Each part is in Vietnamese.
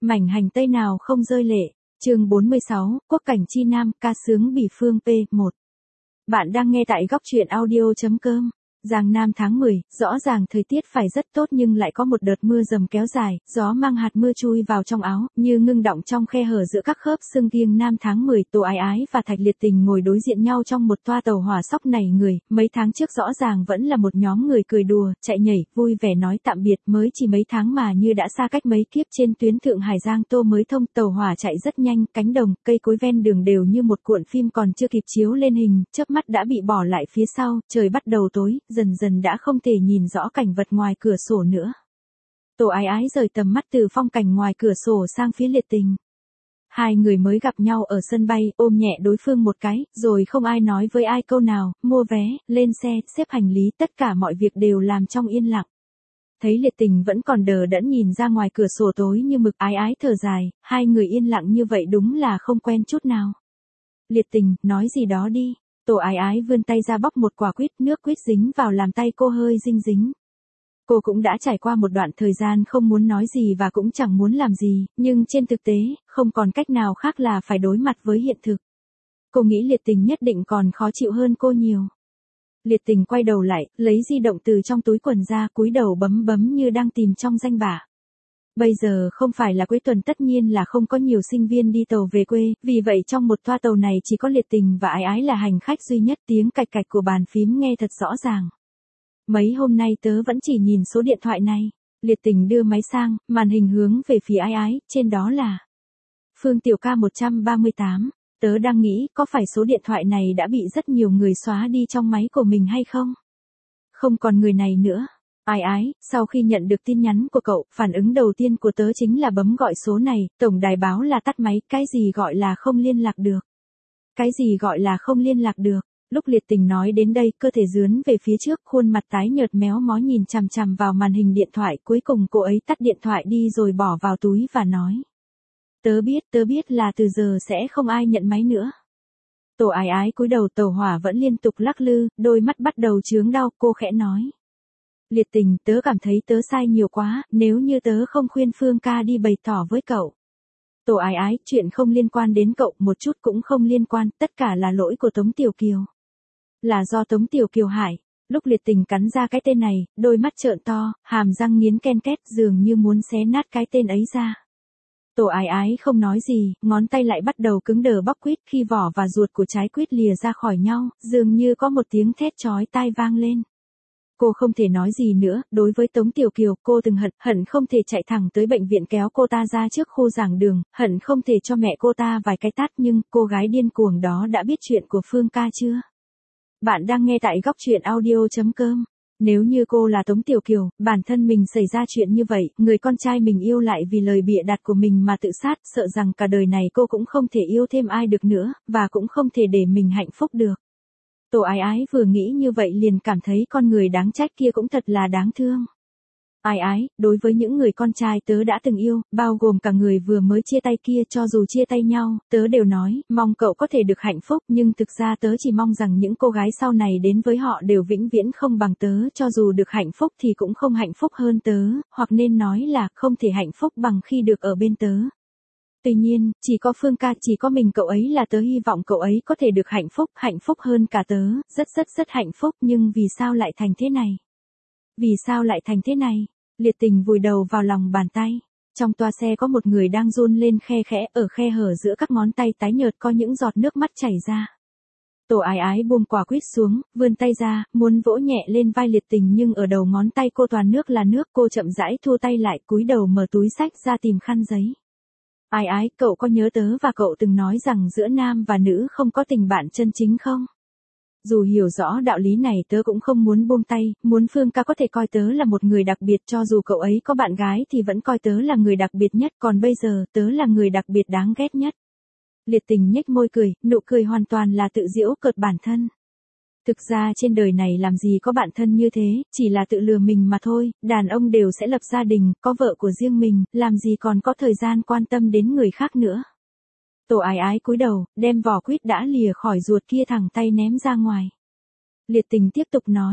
Mảnh hành tây nào không rơi lệ. Chương 46, Quốc cảnh chi nam, ca sướng Bỉ Phương P1. Bạn đang nghe tại góc truyện audio.com. Giang Nam tháng 10, rõ ràng thời tiết phải rất tốt nhưng lại có một đợt mưa rầm kéo dài, gió mang hạt mưa chui vào trong áo, như ngưng đọng trong khe hở giữa các khớp xương Giang Nam tháng 10, Tô Ái Ái và Thạch Liệt Tình ngồi đối diện nhau trong một toa tàu hỏa sóc nảy người, mấy tháng trước rõ ràng vẫn là một nhóm người cười đùa, chạy nhảy, vui vẻ nói tạm biệt, mới chỉ mấy tháng mà như đã xa cách mấy kiếp. Trên tuyến Thượng Hải Giang Tô mới thông, tàu hỏa chạy rất nhanh, cánh đồng, cây cối ven đường đều như một cuộn phim còn chưa kịp chiếu lên hình, chớp mắt đã bị bỏ lại phía sau, trời bắt đầu tối, dần dần đã không thể nhìn rõ cảnh vật ngoài cửa sổ nữa. Tô Ái Ái rời tầm mắt từ phong cảnh ngoài cửa sổ sang phía Liệt Tình. Hai người mới gặp nhau ở sân bay, ôm nhẹ đối phương một cái, rồi không ai nói với ai câu nào, mua vé, lên xe, xếp hành lý, tất cả mọi việc đều làm trong yên lặng. Thấy Liệt Tình vẫn còn đờ đẫn nhìn ra ngoài cửa sổ tối như mực, Ái Ái thở dài, hai người yên lặng như vậy đúng là không quen chút nào. Liệt Tình, nói gì đó đi. Tô Ái Ái vươn tay ra bóc một quả quýt, nước quýt dính vào làm tay cô hơi dinh dính. Cô cũng đã trải qua một đoạn thời gian không muốn nói gì và cũng chẳng muốn làm gì, nhưng trên thực tế, không còn cách nào khác là phải đối mặt với hiện thực. Cô nghĩ Liệt Tình nhất định còn khó chịu hơn cô nhiều. Liệt Tình quay đầu lại, lấy di động từ trong túi quần ra, cúi đầu bấm bấm như đang tìm trong danh bạ. Bây giờ không phải là cuối tuần, tất nhiên là không có nhiều sinh viên đi tàu về quê, vì vậy trong một toa tàu này chỉ có Liệt Tình và Ái Ái là hành khách duy nhất, tiếng cạch cạch của bàn phím nghe thật rõ ràng. Mấy hôm nay tớ vẫn chỉ nhìn số điện thoại này. Liệt Tình đưa máy sang, màn hình hướng về phía Ái Ái, trên đó là Phương Tiểu Ca 138. Tớ đang nghĩ có phải số điện thoại này đã bị rất nhiều người xóa đi trong máy của mình hay không? Không còn người này nữa. Ái Ái, sau khi nhận được tin nhắn của cậu, phản ứng đầu tiên của tớ chính là bấm gọi số này, tổng đài báo là tắt máy, cái gì gọi là không liên lạc được? Cái gì gọi là không liên lạc được? Lúc Liệt Tình nói đến đây, cơ thể dướn về phía trước, khuôn mặt tái nhợt méo mó nhìn chằm chằm vào màn hình điện thoại, cuối cùng cô ấy tắt điện thoại đi rồi bỏ vào túi và nói. Tớ biết là từ giờ sẽ không ai nhận máy nữa. Tô Ái Ái cúi đầu, tàu hỏa vẫn liên tục lắc lư, đôi mắt bắt đầu chướng đau, cô khẽ nói. Liệt Tình, tớ cảm thấy tớ sai nhiều quá, nếu như tớ không khuyên Phương ca đi bày tỏ với cậu. Tô Ái Ái, chuyện không liên quan đến cậu, một chút cũng không liên quan, tất cả là lỗi của Tống Tiểu Kiều. Là do Tống Tiểu Kiều hại. Lúc Liệt Tình cắn ra cái tên này, đôi mắt trợn to, hàm răng nghiến ken két, dường như muốn xé nát cái tên ấy ra. Tô Ái Ái không nói gì, ngón tay lại bắt đầu cứng đờ bóc quýt, khi vỏ và ruột của trái quýt lìa ra khỏi nhau, dường như có một tiếng thét chói tai vang lên. Cô không thể nói gì nữa, đối với Tống Tiểu Kiều, cô từng hận không thể chạy thẳng tới bệnh viện kéo cô ta ra trước khu giảng đường, hận không thể cho mẹ cô ta vài cái tát, nhưng cô gái điên cuồng đó đã biết chuyện của Phương ca chưa? Bạn đang nghe tại góc truyện audio.com. Nếu như cô là Tống Tiểu Kiều, bản thân mình xảy ra chuyện như vậy, người con trai mình yêu lại vì lời bịa đặt của mình mà tự sát, sợ rằng cả đời này cô cũng không thể yêu thêm ai được nữa, và cũng không thể để mình hạnh phúc được. Tô Ái Ái vừa nghĩ như vậy liền cảm thấy con người đáng trách kia cũng thật là đáng thương. Ái Ái, đối với những người con trai tớ đã từng yêu, bao gồm cả người vừa mới chia tay kia, cho dù chia tay nhau, tớ đều nói, mong cậu có thể được hạnh phúc, nhưng thực ra tớ chỉ mong rằng những cô gái sau này đến với họ đều vĩnh viễn không bằng tớ, cho dù được hạnh phúc thì cũng không hạnh phúc hơn tớ, hoặc nên nói là không thể hạnh phúc bằng khi được ở bên tớ. Tuy nhiên, chỉ có Phương ca, chỉ có mình cậu ấy là tớ hy vọng cậu ấy có thể được hạnh phúc hơn cả tớ, rất hạnh phúc, nhưng vì sao lại thành thế này? Vì sao lại thành thế này? Liệt Tình vùi đầu vào lòng bàn tay. Trong toa xe có một người đang run lên khe khẽ, ở khe hở giữa các ngón tay tái nhợt có những giọt nước mắt chảy ra. Tô Ái Ái buông quả quýt xuống, vươn tay ra, muốn vỗ nhẹ lên vai Liệt Tình nhưng ở đầu ngón tay cô toàn nước là nước, cô chậm rãi thua tay lại, cúi đầu mở túi xách ra tìm khăn giấy. Ái Ái, cậu có nhớ tớ và cậu từng nói rằng giữa nam và nữ không có tình bạn chân chính không? Dù hiểu rõ đạo lý này tớ cũng không muốn buông tay, muốn Phương ca có thể coi tớ là một người đặc biệt, cho dù cậu ấy có bạn gái thì vẫn coi tớ là người đặc biệt nhất, còn bây giờ tớ là người đặc biệt đáng ghét nhất. Liệt Tình nhếch môi cười, nụ cười hoàn toàn là tự giễu cợt bản thân. Thực ra trên đời này làm gì có bạn thân như thế, chỉ là tự lừa mình mà thôi, đàn ông đều sẽ lập gia đình, có vợ của riêng mình, làm gì còn có thời gian quan tâm đến người khác nữa. Tô Ái Ái cúi đầu, đem vỏ quýt đã lìa khỏi ruột kia thẳng tay ném ra ngoài. Liệt Tình tiếp tục nói.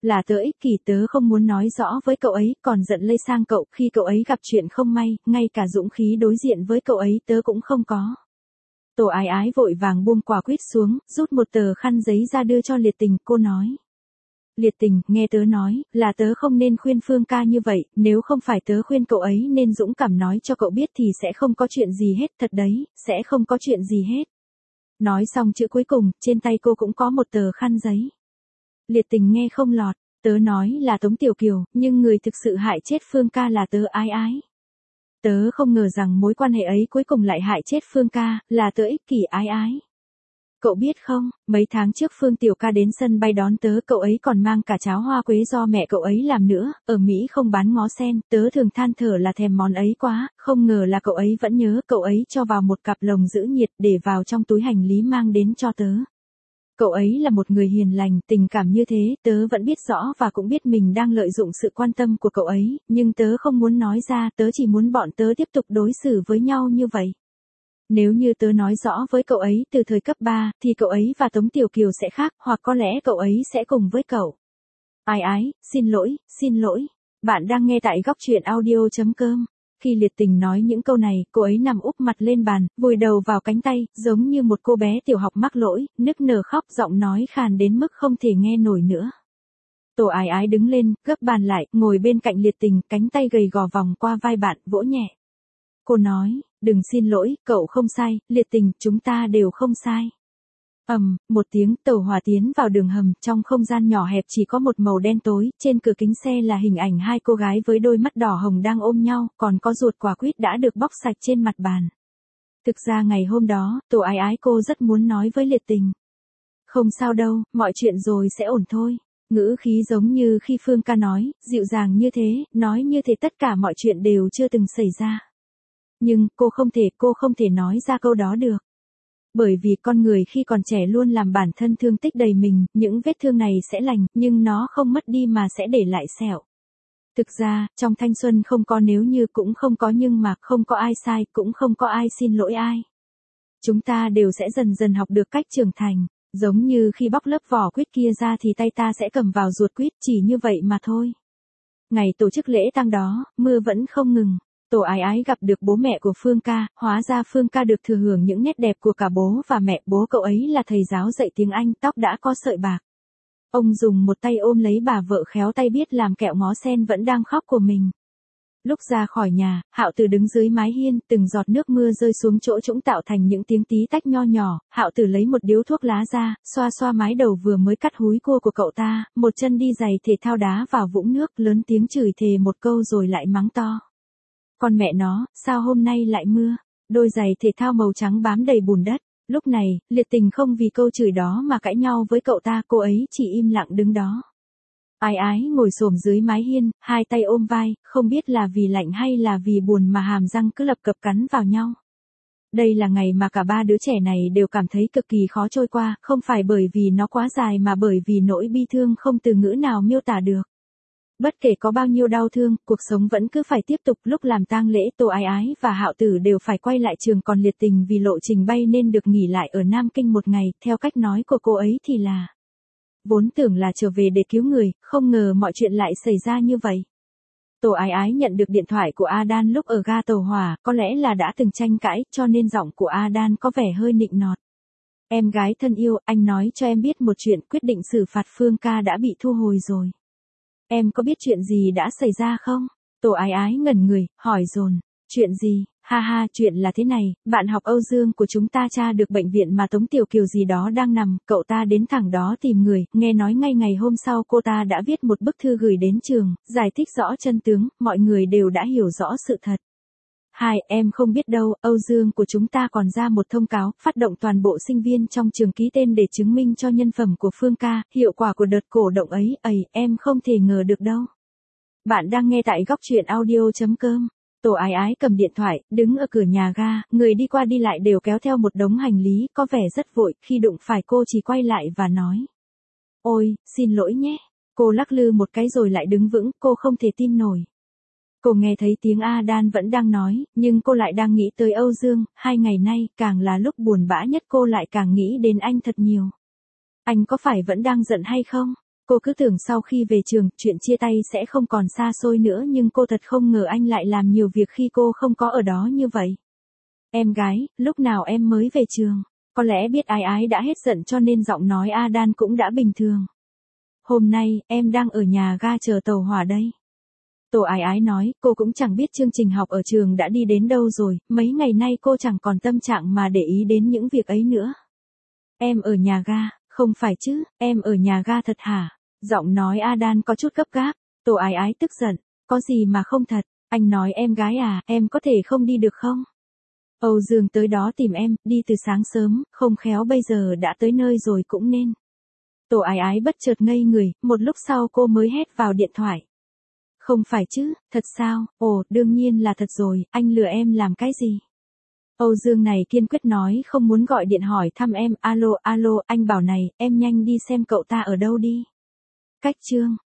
Là tớ ích kỷ, tớ không muốn nói rõ với cậu ấy, còn giận lây sang cậu, khi cậu ấy gặp chuyện không may, ngay cả dũng khí đối diện với cậu ấy tớ cũng không có. Tổ ái ái vội vàng buông quả quýt xuống, rút một tờ khăn giấy ra đưa cho Liệt Tình, cô nói. Liệt Tình, nghe tớ nói, là tớ không nên khuyên Phương ca như vậy, nếu không phải tớ khuyên cậu ấy nên dũng cảm nói cho cậu biết thì sẽ không có chuyện gì hết, thật đấy, sẽ không có chuyện gì hết. Nói xong chữ cuối cùng, trên tay cô cũng có một tờ khăn giấy. Liệt Tình nghe không lọt, tớ nói là Tống Tiểu Kiều, nhưng người thực sự hại chết Phương ca là tớ ái ái. Tớ không ngờ rằng mối quan hệ ấy cuối cùng lại hại chết Phương ca, là tớ ích kỷ ái ái. Cậu biết không, mấy tháng trước Phương Tiểu ca đến sân bay đón tớ, cậu ấy còn mang cả cháo hoa quế do mẹ cậu ấy làm nữa, ở Mỹ không bán ngó sen, tớ thường than thở là thèm món ấy quá, không ngờ là cậu ấy vẫn nhớ, cậu ấy cho vào một cặp lồng giữ nhiệt để vào trong túi hành lý mang đến cho tớ. Cậu ấy là một người hiền lành, tình cảm như thế, tớ vẫn biết rõ và cũng biết mình đang lợi dụng sự quan tâm của cậu ấy, nhưng tớ không muốn nói ra, tớ chỉ muốn bọn tớ tiếp tục đối xử với nhau như vậy. Nếu như tớ nói rõ với cậu ấy từ thời cấp 3, thì cậu ấy và Tống Tiểu Kiều sẽ khác, hoặc có lẽ cậu ấy sẽ cùng với cậu. Ái ái, xin lỗi, xin lỗi. Bạn đang nghe tại góc truyện audio.com. Khi Liệt Tình nói những câu này, cô ấy nằm úp mặt lên bàn, vùi đầu vào cánh tay, giống như một cô bé tiểu học mắc lỗi, nức nở khóc, giọng nói khàn đến mức không thể nghe nổi nữa. Tổ ái ái đứng lên, gấp bàn lại, ngồi bên cạnh Liệt Tình, cánh tay gầy gò vòng qua vai bạn, vỗ nhẹ. Cô nói, đừng xin lỗi, cậu không sai, Liệt Tình, chúng ta đều không sai. Một tiếng, tàu hỏa tiến vào đường hầm, trong không gian nhỏ hẹp chỉ có một màu đen tối, trên cửa kính xe là hình ảnh hai cô gái với đôi mắt đỏ hồng đang ôm nhau, còn có ruột quả quýt đã được bóc sạch trên mặt bàn. Thực ra ngày hôm đó, tổ ái ái cô rất muốn nói với Liệt Tình. Không sao đâu, mọi chuyện rồi sẽ ổn thôi. Ngữ khí giống như khi Phương ca nói, dịu dàng như thế, nói như thế tất cả mọi chuyện đều chưa từng xảy ra. Nhưng, cô không thể nói ra câu đó được. Bởi vì con người khi còn trẻ luôn làm bản thân thương tích đầy mình, những vết thương này sẽ lành, nhưng nó không mất đi mà sẽ để lại sẹo. Thực ra, trong thanh xuân không có nếu như, cũng không có nhưng mà, không có ai sai, cũng không có ai xin lỗi ai. Chúng ta đều sẽ dần dần học được cách trưởng thành, giống như khi bóc lớp vỏ quýt kia ra thì tay ta sẽ cầm vào ruột quýt, chỉ như vậy mà thôi. Ngày tổ chức lễ tang đó, mưa vẫn không ngừng. Tổ ái ái gặp được bố mẹ của Phương ca, hóa ra Phương ca được thừa hưởng những nét đẹp của cả bố và mẹ, bố cậu ấy là thầy giáo dạy tiếng Anh, tóc đã có sợi bạc. Ông dùng một tay ôm lấy bà vợ khéo tay biết làm kẹo ngó sen vẫn đang khóc của mình. Lúc ra khỏi nhà, Hạo Tử đứng dưới mái hiên, từng giọt nước mưa rơi xuống chỗ trũng tạo thành những tiếng tí tách nho nhỏ, Hạo Tử lấy một điếu thuốc lá ra, xoa xoa mái đầu vừa mới cắt húi cua của cậu ta, một chân đi giày thể thao đá vào vũng nước, lớn tiếng chửi thề một câu rồi lại mắng to. Con mẹ nó, sao hôm nay lại mưa? Đôi giày thể thao màu trắng bám đầy bùn đất. Lúc này, Liệt Tình không vì câu chửi đó mà cãi nhau với cậu ta, cô ấy chỉ im lặng đứng đó. Ái ái ngồi xổm dưới mái hiên, hai tay ôm vai, không biết là vì lạnh hay là vì buồn mà hàm răng cứ lập cập cắn vào nhau. Đây là ngày mà cả ba đứa trẻ này đều cảm thấy cực kỳ khó trôi qua, không phải bởi vì nó quá dài mà bởi vì nỗi bi thương không từ ngữ nào miêu tả được. Bất kể có bao nhiêu đau thương, cuộc sống vẫn cứ phải tiếp tục. Lúc làm tang lễ, Tổ ái ái và Hạo Tử đều phải quay lại trường, còn Liệt Tình vì lộ trình bay nên được nghỉ lại ở Nam Kinh một ngày, theo cách nói của cô ấy thì là vốn tưởng là trở về để cứu người, không ngờ mọi chuyện lại xảy ra như vậy. Tổ ái ái nhận được điện thoại của Adan lúc ở ga tàu hỏa, có lẽ là đã từng tranh cãi, cho nên giọng của Adan có vẻ hơi nịnh nọt. Em gái thân yêu, anh nói cho em biết một chuyện, quyết định xử phạt Phương ca đã bị thu hồi rồi. Em có biết chuyện gì đã xảy ra không? Tổ ái ái ngẩn người, hỏi dồn. Chuyện gì? Ha ha, chuyện là thế này, bạn học Âu Dương của chúng ta tra được bệnh viện mà Tống Tiểu Kiều gì đó đang nằm, cậu ta đến thẳng đó tìm người, nghe nói ngay ngày hôm sau cô ta đã viết một bức thư gửi đến trường, giải thích rõ chân tướng, mọi người đều đã hiểu rõ sự thật. Hai, em không biết đâu, Âu Dương của chúng ta còn ra một thông cáo, phát động toàn bộ sinh viên trong trường ký tên để chứng minh cho nhân phẩm của Phương ca, hiệu quả của đợt cổ động ấy, em không thể ngờ được đâu. Bạn đang nghe tại góc truyện audio.com. Tổ ái ái cầm điện thoại, đứng ở cửa nhà ga, người đi qua đi lại đều kéo theo một đống hành lý, có vẻ rất vội, khi đụng phải cô chỉ quay lại và nói. Ôi, xin lỗi nhé. Cô lắc lư một cái rồi lại đứng vững, cô không thể tin nổi. Cô nghe thấy tiếng Adan vẫn đang nói, nhưng cô lại đang nghĩ tới Âu Dương, 2 ngày nay, càng là lúc buồn bã nhất cô lại càng nghĩ đến anh thật nhiều. Anh có phải vẫn đang giận hay không? Cô cứ tưởng sau khi về trường, chuyện chia tay sẽ không còn xa xôi nữa nhưng cô thật không ngờ anh lại làm nhiều việc khi cô không có ở đó như vậy. Em gái, lúc nào em mới về trường? Có lẽ biết Ái Ái đã hết giận cho nên giọng nói Adan cũng đã bình thường. Hôm nay, em đang ở nhà ga chờ tàu hỏa đây. Tổ Ái Ái nói, cô cũng chẳng biết chương trình học ở trường đã đi đến đâu rồi, mấy ngày nay cô chẳng còn tâm trạng mà để ý đến những việc ấy nữa. Em ở nhà ga, không phải chứ, em ở nhà ga thật hả? Giọng nói Adan có chút gấp gáp, Tổ Ái Ái tức giận, có gì mà không thật, anh nói em gái à, em có thể không đi được không? Âu Dương tới đó tìm em, đi từ sáng sớm, không khéo bây giờ đã tới nơi rồi cũng nên. Tổ Ái Ái bất chợt ngây người, một lúc sau cô mới hét vào điện thoại. Không phải chứ, thật sao, ồ, đương nhiên là thật rồi, anh lừa em làm cái gì? Âu Dương này kiên quyết nói không muốn gọi điện hỏi thăm em, alo, anh bảo này, em nhanh đi xem cậu ta ở đâu đi. Cách chương